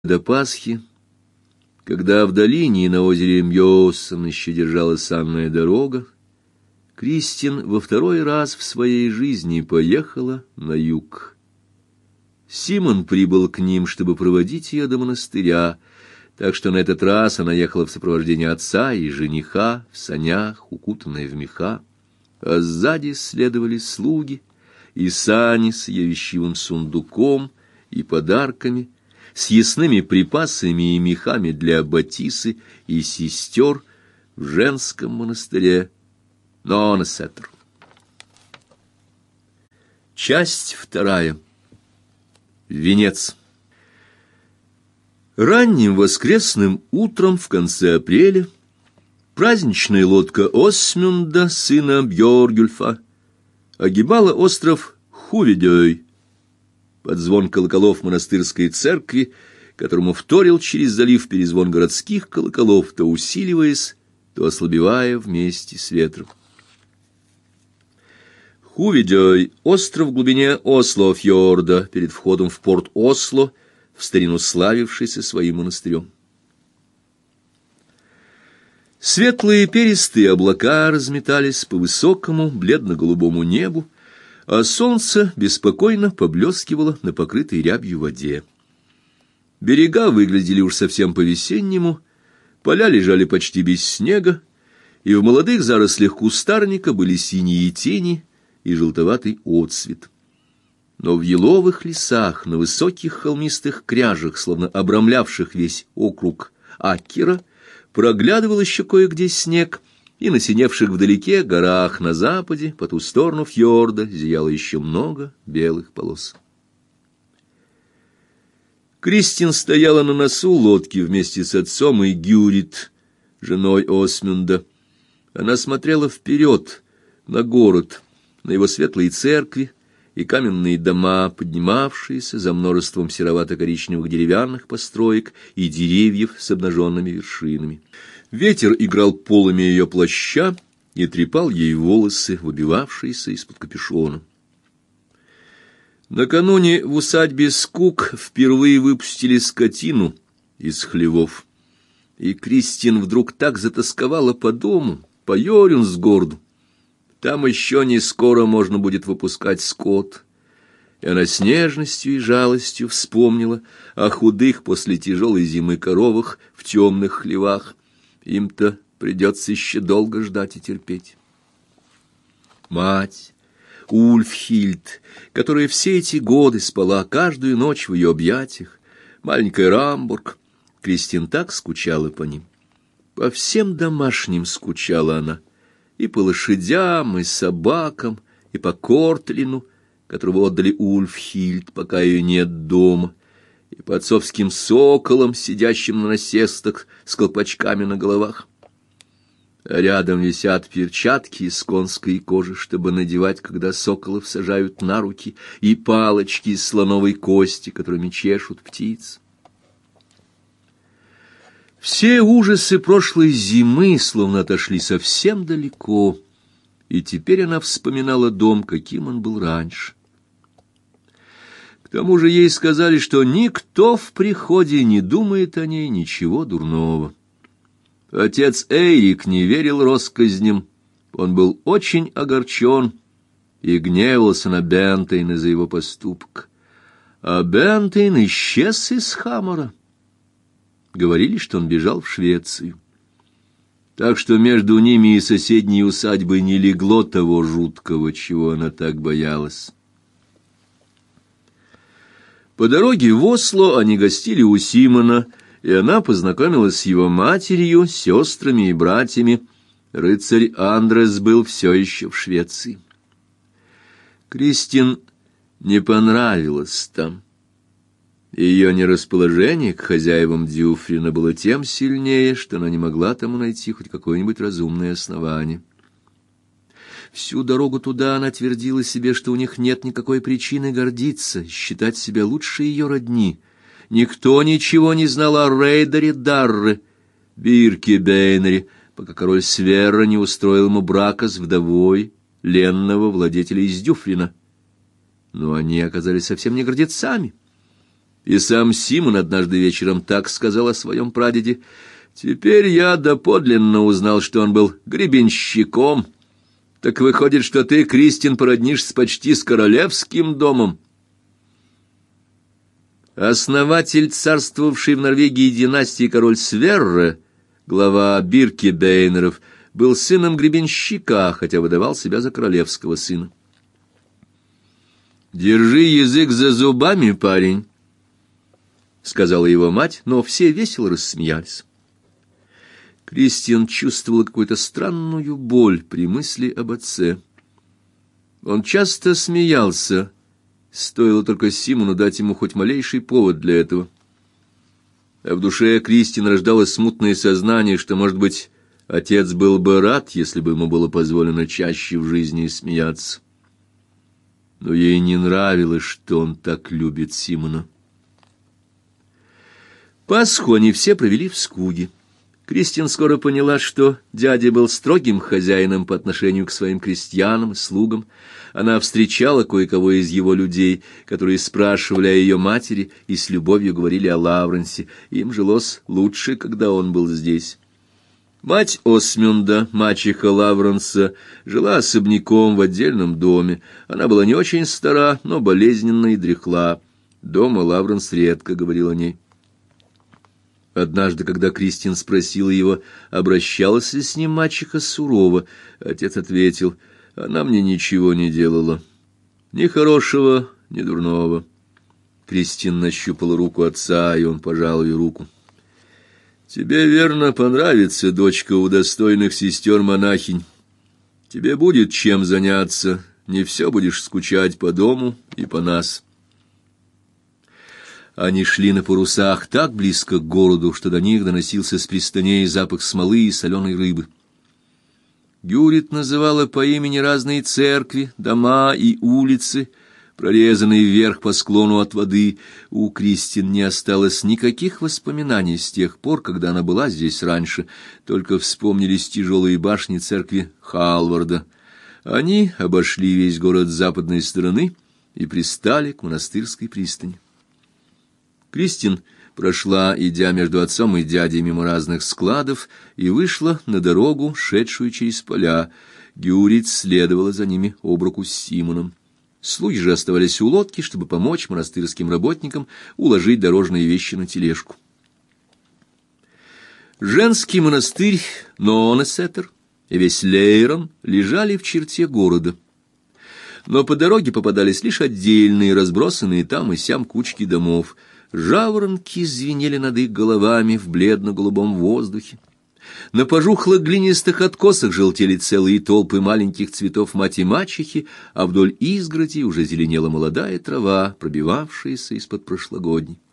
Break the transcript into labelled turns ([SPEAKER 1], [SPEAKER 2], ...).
[SPEAKER 1] До Пасхи, когда в долине и на озере Мьосон еще держалась санная дорога, Кристин во второй раз в своей жизни поехала на юг. Симон прибыл к ним, чтобы проводить ее до монастыря, так что на этот раз она ехала в сопровождении отца и жениха, в санях, укутанная в меха, а сзади следовали слуги и сани с ее вещевым сундуком и подарками, с ясными припасами и мехами для Батисы и сестер в женском монастыре Нонесетр. Часть вторая. Венец. Ранним воскресным утром в конце апреля праздничная лодка Осмунда, сына Бьоргюльфа, огибала остров Хуведёй под звон колоколов монастырской церкви, которому вторил через залив перезвон городских колоколов, то усиливаясь, то ослабевая вместе с ветром. Хуведёй — остров в глубине Осло-фьорда, перед входом в порт Осло, в старину славившийся своим монастырем. Светлые перистые облака разметались по высокому бледно-голубому небу, а солнце беспокойно поблескивало на покрытой рябью воде. Берега выглядели уж совсем по-весеннему, поля лежали почти без снега, и в молодых зарослях кустарника были синие тени и желтоватый отсвет. Но в еловых лесах, на высоких холмистых кряжах, словно обрамлявших весь округ Аккера, проглядывал еще кое-где снег, и на синевших вдалеке горах на западе, по ту сторону фьорда, зияло еще много белых полос. Кристин стояла на носу лодки вместе с отцом и Гюрит, женой Осмунда. Она смотрела вперед, на город, на его светлые церкви и каменные дома, поднимавшиеся за множеством серовато-коричневых деревянных построек и деревьев с обнаженными вершинами. Ветер играл полами ее плаща и трепал ей волосы, выбивавшиеся из-под капюшона. Накануне в усадьбе Скук впервые выпустили скотину из хлевов, и Кристин вдруг так затосковала по дому, по Йорюнсгорду. Там еще не скоро можно будет выпускать скот. И она с нежностью и жалостью вспомнила о худых после тяжелой зимы коровах в темных хлевах. Им-то придется еще долго ждать и терпеть. Мать, Ульфхильд, которая все эти годы спала каждую ночь в ее объятиях, маленькая Рамбург, Кристин так скучала по ним. По всем домашним скучала она, и по лошадям, и собакам, и по Кортлину, которого отдали Ульфхильд, пока ее нет дома, и по отцовским соколам, сидящим на насестах с колпачками на головах. А рядом висят перчатки из конской кожи, чтобы надевать, когда соколов сажают на руки, и палочки из слоновой кости, которыми чешут птиц. Все ужасы прошлой зимы словно отошли совсем далеко, и теперь она вспоминала дом, каким он был раньше. К тому же ей сказали, что никто в приходе не думает о ней ничего дурного. Отец Эйрик не верил россказням, он был очень огорчен и гневался на Бентейна за его поступок. А Бентейн исчез из Хамора. Говорили, что он бежал в Швецию. Так что между ними и соседней усадьбой не легло того жуткого, чего она так боялась. По дороге в Осло они гостили у Симона, и она познакомилась с его матерью, сестрами и братьями. Рыцарь Андрес был все еще в Швеции. Кристин не понравилось там. Ее нерасположение к хозяевам Дюфрина было тем сильнее, что она не могла тому найти хоть какое-нибудь разумное основание. Всю дорогу туда она твердила себе, что у них нет никакой причины гордиться, считать себя лучше ее родни. Никто ничего не знал о Рейдере Дарре, Бирке Бейнере, пока король Сверра не устроил ему брака с вдовой ленного владетеля из Дюфрина. Но они оказались совсем не гордецами. И сам Симон однажды вечером так сказал о своем прадеде: «Теперь я доподлинно узнал, что он был гребенщиком. Так выходит, что ты, Кристин, породнишься почти с королевским домом». Основатель царствовавшей в Норвегии династии король Сверре, глава Биркебейнеров, был сыном гребенщика, хотя выдавал себя за королевского сына. «Держи язык за зубами, парень», — сказала его мать, но все весело рассмеялись. Кристиан чувствовал какую-то странную боль при мысли об отце. Он часто смеялся, стоило только Симону дать ему хоть малейший повод для этого. А в душе Кристиана рождалось смутное сознание, что, может быть, отец был бы рад, если бы ему было позволено чаще в жизни смеяться. Но ей не нравилось, что он так любит Симона. Пасху они все провели в скуге. Кристин скоро поняла, что дядя был строгим хозяином по отношению к своим крестьянам и слугам. Она встречала кое-кого из его людей, которые спрашивали о ее матери и с любовью говорили о Лавренсе. Им жилось лучше, когда он был здесь. Мать Осмюнда, мачеха Лавренса, жила особняком в отдельном доме. Она была не очень стара, но болезненна и дряхла. Дома Лавренс редко говорил о ней. Однажды, когда Кристин спросила его, обращалась ли с ним мачеха сурово, отец ответил: «Она мне ничего не делала, ни хорошего, ни дурного». Кристин нащупала руку отца, и он пожал ее руку. «Тебе, верно, понравится, дочка, у достойных сестер-монахинь. Тебе будет чем заняться, не все будешь скучать по дому и по нас». Они шли на парусах так близко к городу, что до них доносился с пристаней запах смолы и соленой рыбы. Гюрит называла по имени разные церкви, дома и улицы, прорезанные вверх по склону от воды. У Кристин не осталось никаких воспоминаний с тех пор, когда она была здесь раньше, только вспомнились тяжелые башни церкви Халварда. Они обошли весь город с западной стороны и пристали к монастырской пристани. Кристин прошла, идя между отцом и дядей мимо разных складов, и вышла на дорогу, шедшую через поля. Гюрит следовала за ними об руку с Симоном. Слуги же оставались у лодки, чтобы помочь монастырским работникам уложить дорожные вещи на тележку. Женский монастырь Нонесетер и весь Лейрон лежали в черте города. Но по дороге попадались лишь отдельные, разбросанные там и сям кучки домов. Жаворонки звенели над их головами в бледно-голубом воздухе. На пожухлых глинистых откосах желтели целые толпы маленьких цветов мать-и-мачехи, а вдоль изгороди уже зеленела молодая трава, пробивавшаяся из-под прошлогодней.